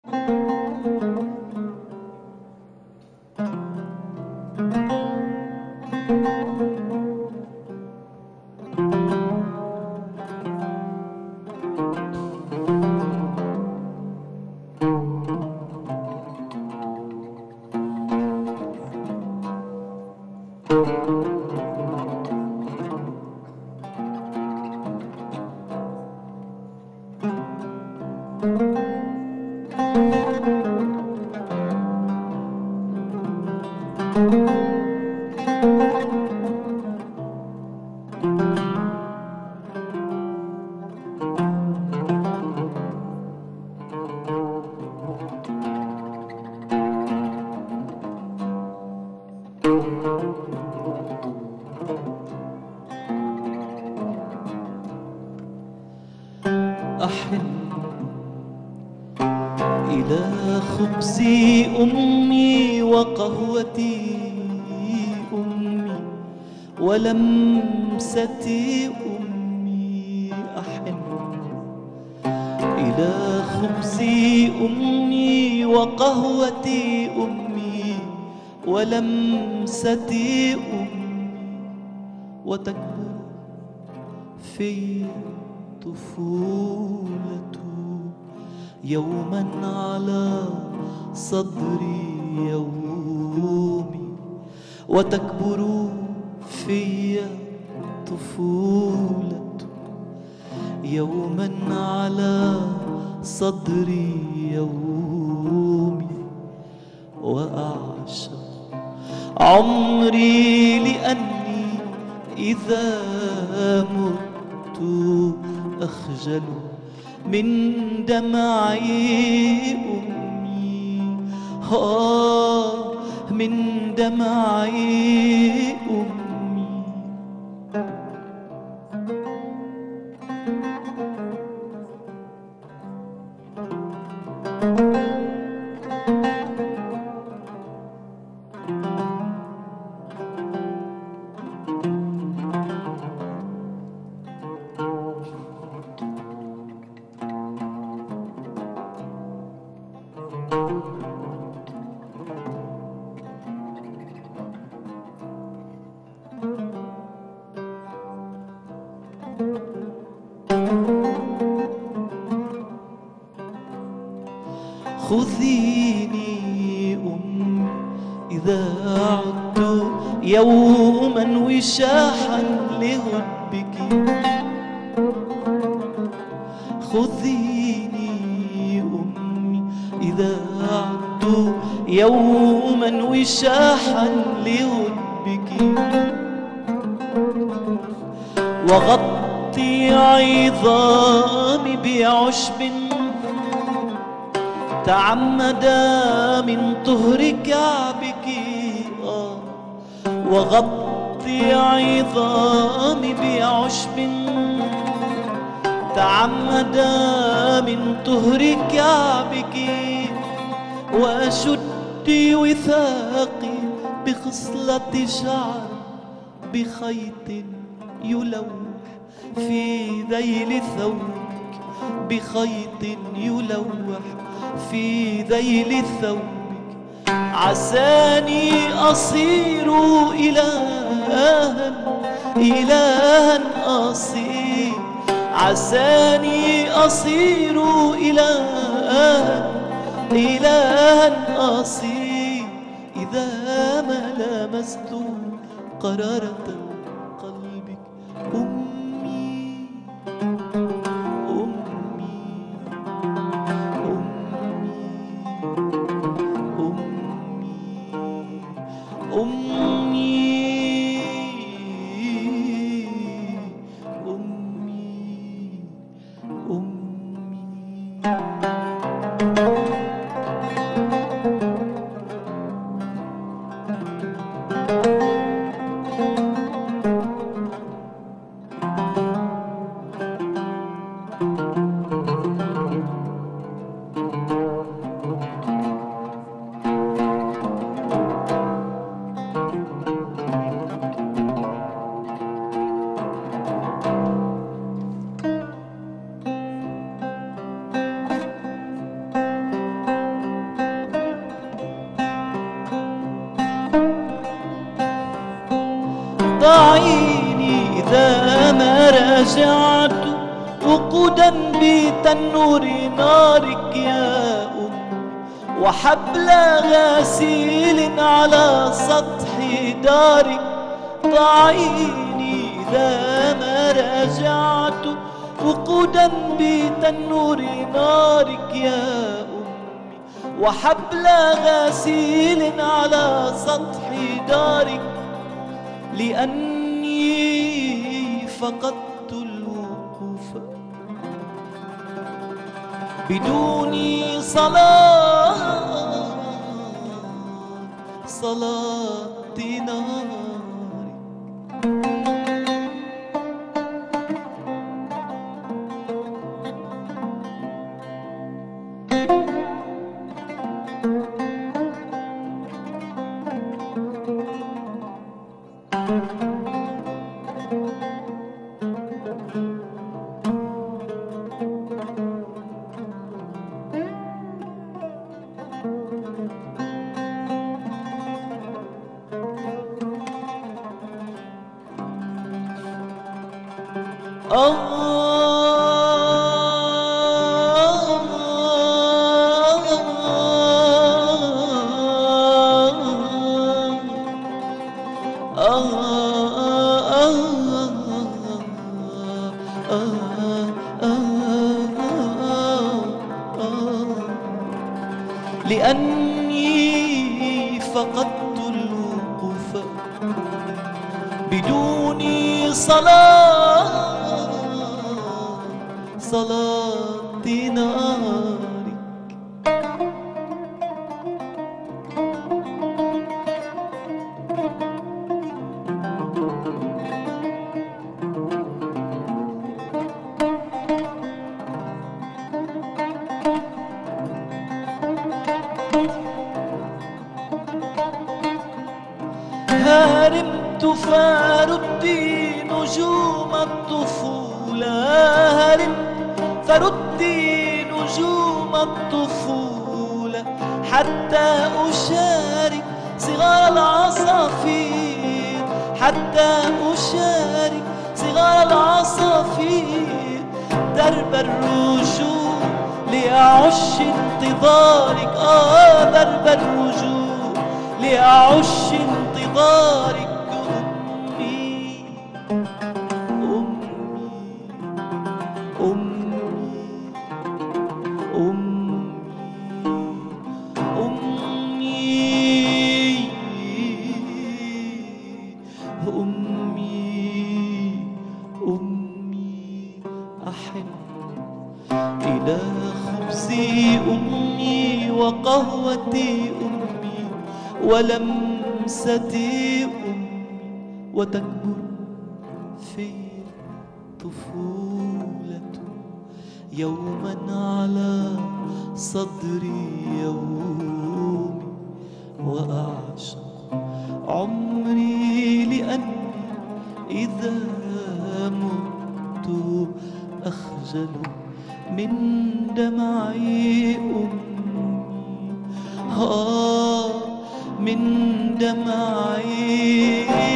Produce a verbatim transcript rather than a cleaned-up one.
أحن إلى خبز أمي وقهوتي أمي ولمسة أمي. أحن إلى خبز أمي وقهوتي أمي ولمسة أمي، وتكبر في طفولة يوما على صدري يومي، وتكبر في طفولة يوما على صدري يومي، وأعشق عمري لأني إذا مت أخجل من دمعي أمي، آه من دمعي أمي. خذيني أمي إذا عدت يوما وشاحا لهدبك، خذيني أمي إذا عدت يوما وشاحا لهدبك، وغطي عظامي بعشب تعمد من طهر كعبك، آه وغطي عظامي بعشب تعمد من طهر كعبك، وأشد وثاقي بخصلة شعر بخيط يلوح في ذيل ثوبك، بخيط يلوح في ذيل ثوبك. عساني أصير إلها إلها أصير، عساني أصير إلها إلها أصير إذا ما لامست قرارة قلبك. أمي راجعت وقودا بتنور نارك يا أمي، وحبل غسيل على سطح دارك. ضعيني إذا ما راجعت وقودا بتنور نارك يا أمي، وحبل غسيل على سطح دارك. لأني فقدت الوقوف بدون صلاة، صلاة نارك. لأني فقدت الوقوف بدون صلاة، صلاة نارك. هرمت فردي نجوم الطفولة، هرمت فردي نجوم الطفولة، حتى أشارك صغار العصافير، حتى أشارك صغار العصافير درب الرجوع لأعش انتظارك. آه درب الرجوع لأعش انتظارك. أمي أمي أمي أمي أمي أمي أحن إلى خبز أمي وقهوة أمي ولمسة أمي، وتكبر في طفولة يوما على صدري يومي، وأعشق عمري لأني إذا مت أخجل من دمعي أمي، آه من دمعي